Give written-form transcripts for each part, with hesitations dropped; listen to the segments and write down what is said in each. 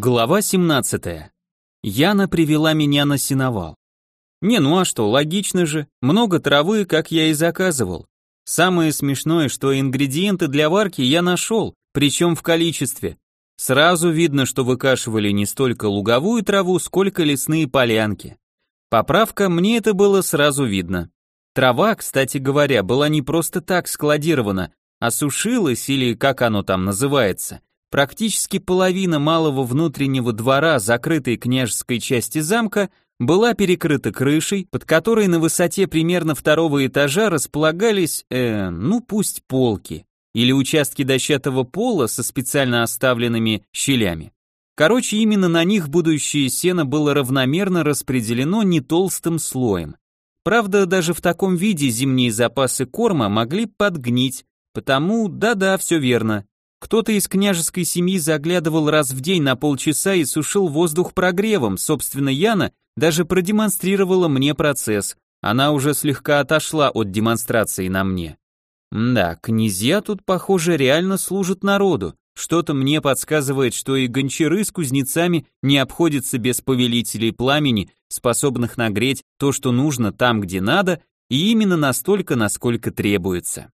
Глава 17. Яна привела меня на сеновал. Не, ну а что, логично же, много травы, как я и заказывал. Самое смешное, что ингредиенты для варки я нашел, причем в количестве. Сразу видно, что выкашивали не столько луговую траву, сколько лесные полянки. Поправка, мне это было сразу видно. Трава, кстати говоря, была не просто так складирована, а сушилась, или как оно там называется. Практически половина малого внутреннего двора закрытой княжеской части замка была перекрыта крышей, под которой на высоте примерно второго этажа располагались, пусть полки, или участки дощатого пола со специально оставленными щелями. Короче, именно на них будущее сено было равномерно распределено не толстым слоем. Правда, даже в таком виде зимние запасы корма могли подгнить, потому, да-да, все верно. Кто-то из княжеской семьи заглядывал раз в день на полчаса и сушил воздух прогревом, собственно, Яна даже продемонстрировала мне процесс, она уже слегка отошла от демонстрации на мне. Да, князья тут, похоже, реально служат народу, что-то мне подсказывает, что и гончары с кузнецами не обходятся без повелителей пламени, способных нагреть то, что нужно там, где надо, и именно настолько, насколько требуется.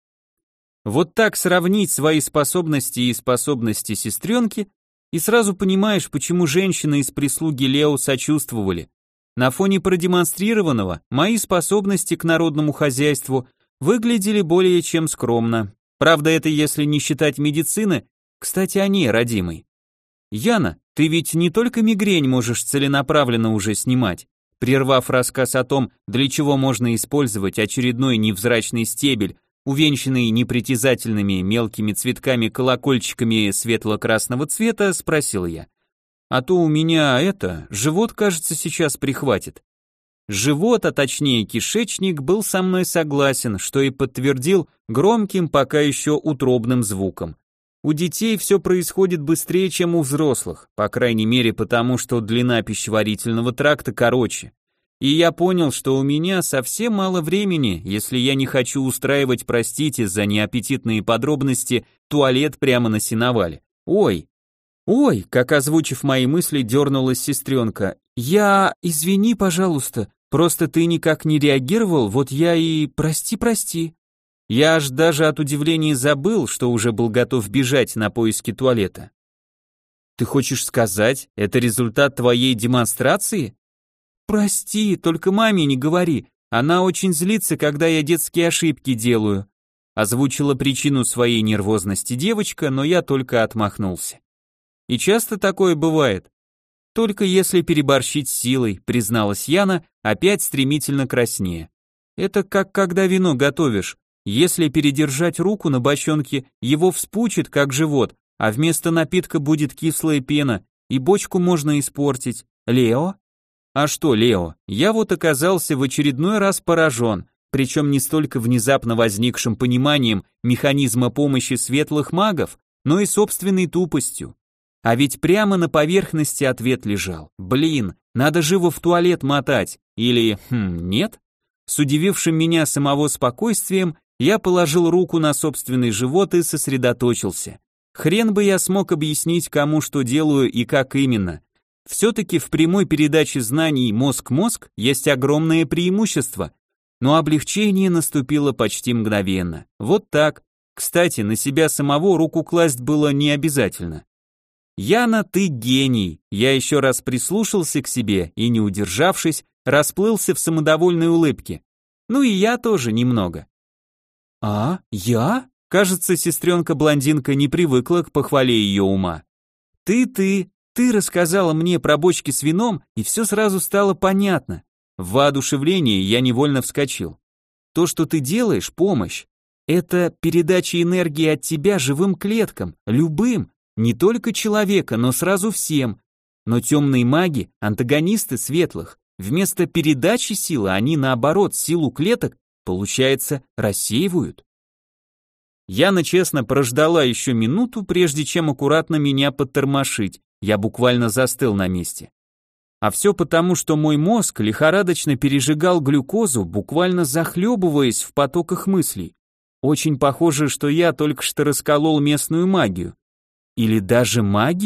Вот так сравнить свои способности и способности сестренки, и сразу понимаешь, почему женщины из прислуги Лео сочувствовали. На фоне продемонстрированного мои способности к народному хозяйству выглядели более чем скромно. Правда, это если не считать медицины, кстати, о ней, родимой. Яна, ты ведь не только мигрень можешь целенаправленно уже снимать. Прервав рассказ о том, для чего можно использовать очередной невзрачный стебель, увенчанный непритязательными мелкими цветками-колокольчиками светло-красного цвета, спросил я. А то у меня живот, кажется, сейчас прихватит. Живот, а точнее кишечник, был со мной согласен, что и подтвердил громким, пока еще утробным звуком. У детей все происходит быстрее, чем у взрослых, по крайней мере потому, что длина пищеварительного тракта короче. И я понял, что у меня совсем мало времени, если я не хочу устраивать, простите за неаппетитные подробности, туалет прямо на сеновале. Ой, как озвучив мои мысли, дернулась сестренка. Извини, пожалуйста, просто ты никак не реагировал, вот я и... Прости. Я аж даже от удивления забыл, что уже был готов бежать на поиски туалета. Ты хочешь сказать, это результат твоей демонстрации? «Прости, только маме не говори, она очень злится, когда я детские ошибки делаю», озвучила причину своей нервозности девочка, но я только отмахнулся. «И часто такое бывает?» «Только если переборщить с силой», призналась Яна, опять стремительно краснея. «Это как когда вино готовишь, если передержать руку на бочонке, его вспучит, как живот, а вместо напитка будет кислая пена, и бочку можно испортить. Лео?» А что, Лео, я вот оказался в очередной раз поражен, причем не столько внезапно возникшим пониманием механизма помощи светлых магов, но и собственной тупостью. А ведь прямо на поверхности ответ лежал. Блин, надо живо в туалет мотать. Или, нет? С удивившим меня самого спокойствием, я положил руку на собственный живот и сосредоточился. Хрен бы я смог объяснить, кому что делаю и как именно. Все-таки в прямой передаче знаний мозг-мозг есть огромное преимущество, но облегчение наступило почти мгновенно. Вот так. Кстати, на себя самого руку класть было не обязательно. Яна, ты гений. Я еще раз прислушался к себе и, не удержавшись, расплылся в самодовольной улыбке. Ну и я тоже немного. А, я? Кажется, сестренка-блондинка не привыкла к похвале ее ума. Ты рассказала мне про бочки с вином, и все сразу стало понятно. В воодушевлении я невольно вскочил. То, что ты делаешь, помощь. Это передача энергии от тебя живым клеткам, любым, не только человека, но сразу всем. Но темные маги, антагонисты светлых, вместо передачи силы они наоборот силу клеток, получается, рассеивают. Яна честно прождала еще минуту, прежде чем аккуратно меня подтормошить. Я буквально застыл на месте. А все потому, что мой мозг лихорадочно пережигал глюкозу, буквально захлебываясь в потоках мыслей. Очень похоже, что я только что расколол местную магию. Или даже магию?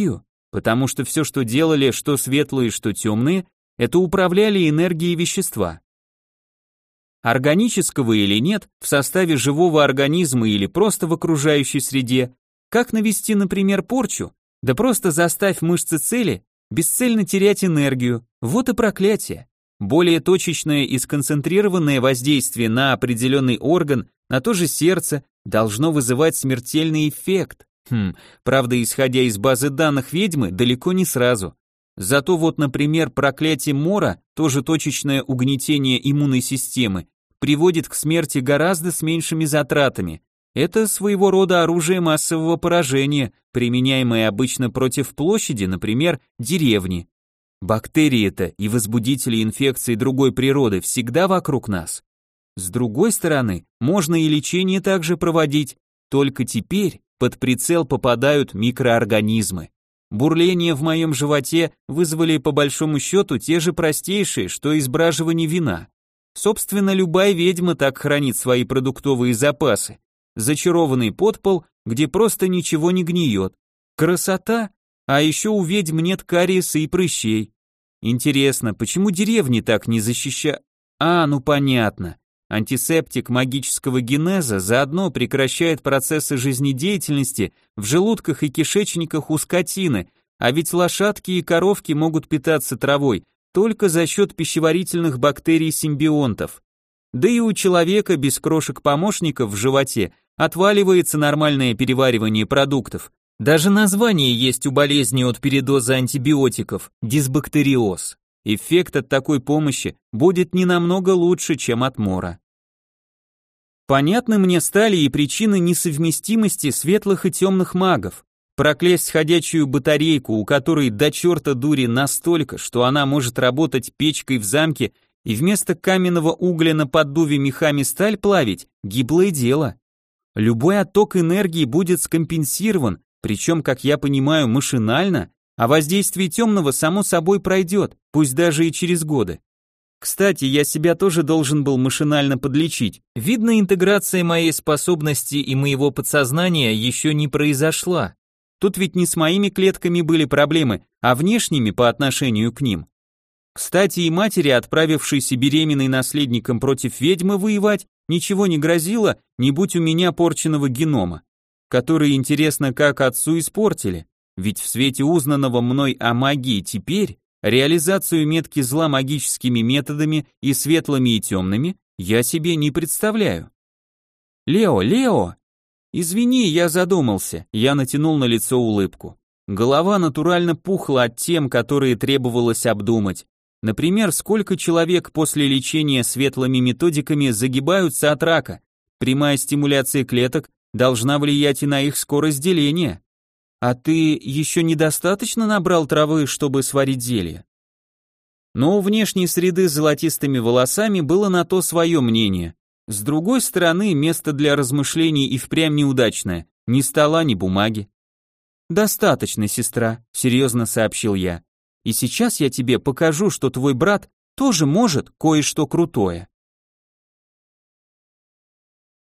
потому что все, что делали, что светлые, что темные, это управляли энергией вещества. Органического или нет, в составе живого организма или просто в окружающей среде, как навести, например, порчу? Да просто заставь мышцы цели бесцельно терять энергию, вот и проклятие. Более точечное и сконцентрированное воздействие на определенный орган, на то же сердце, должно вызывать смертельный эффект. Правда, исходя из базы данных ведьмы, далеко не сразу. Зато вот, например, проклятие Мора, тоже точечное угнетение иммунной системы, приводит к смерти гораздо с меньшими затратами. Это своего рода оружие массового поражения, применяемое обычно против площади, например, деревни. Бактерии-то и возбудители инфекций другой природы всегда вокруг нас. С другой стороны, можно и лечение также проводить, только теперь под прицел попадают микроорганизмы. Бурления в моем животе вызвали по большому счету те же простейшие, что избраживание вина. Собственно, любая ведьма так хранит свои продуктовые запасы. Зачарованный подпол, где просто ничего не гниет. Красота! А еще у ведьм нет кариеса и прыщей. Интересно, почему деревни так не защищают? Ну понятно. Антисептик магического генеза заодно прекращает процессы жизнедеятельности в желудках и кишечниках у скотины, а ведь лошадки и коровки могут питаться травой только за счет пищеварительных бактерий-симбионтов. Да и у человека без крошек-помощников в животе отваливается нормальное переваривание продуктов. Даже название есть у болезни от передоза антибиотиков – дисбактериоз. Эффект от такой помощи будет не намного лучше, чем от мора. Понятны мне стали и причины несовместимости светлых и темных магов. Проклясть ходячую батарейку, у которой до черта дури настолько, что она может работать печкой в замке и вместо каменного угля на поддуве мехами сталь плавить – гиблое дело. Любой отток энергии будет скомпенсирован, причем, как я понимаю, машинально, а воздействие темного само собой пройдет, пусть даже и через годы. Кстати, я себя тоже должен был машинально подлечить. Видно, интеграция моей способности и моего подсознания еще не произошла. Тут ведь не с моими клетками были проблемы, а внешними по отношению к ним. Кстати, и матери, отправившейся беременной наследником против ведьмы воевать, ничего не грозило, не будь у меня порченного генома, который, интересно, как отцу испортили. Ведь в свете узнанного мной о магии теперь реализацию метки зла магическими методами и светлыми и темными я себе не представляю. Лео! Извини, я задумался, я натянул на лицо улыбку. Голова натурально пухла от тем, которые требовалось обдумать. Например, сколько человек после лечения светлыми методиками загибаются от рака. Прямая стимуляция клеток должна влиять и на их скорость деления. А ты еще недостаточно набрал травы, чтобы сварить зелье? Но у внешней среды с золотистыми волосами было на то свое мнение. С другой стороны, место для размышлений и впрямь неудачное. Ни стола, ни бумаги. «Достаточно, сестра», — серьезно сообщил я. «И сейчас я тебе покажу, что твой брат тоже может кое-что крутое».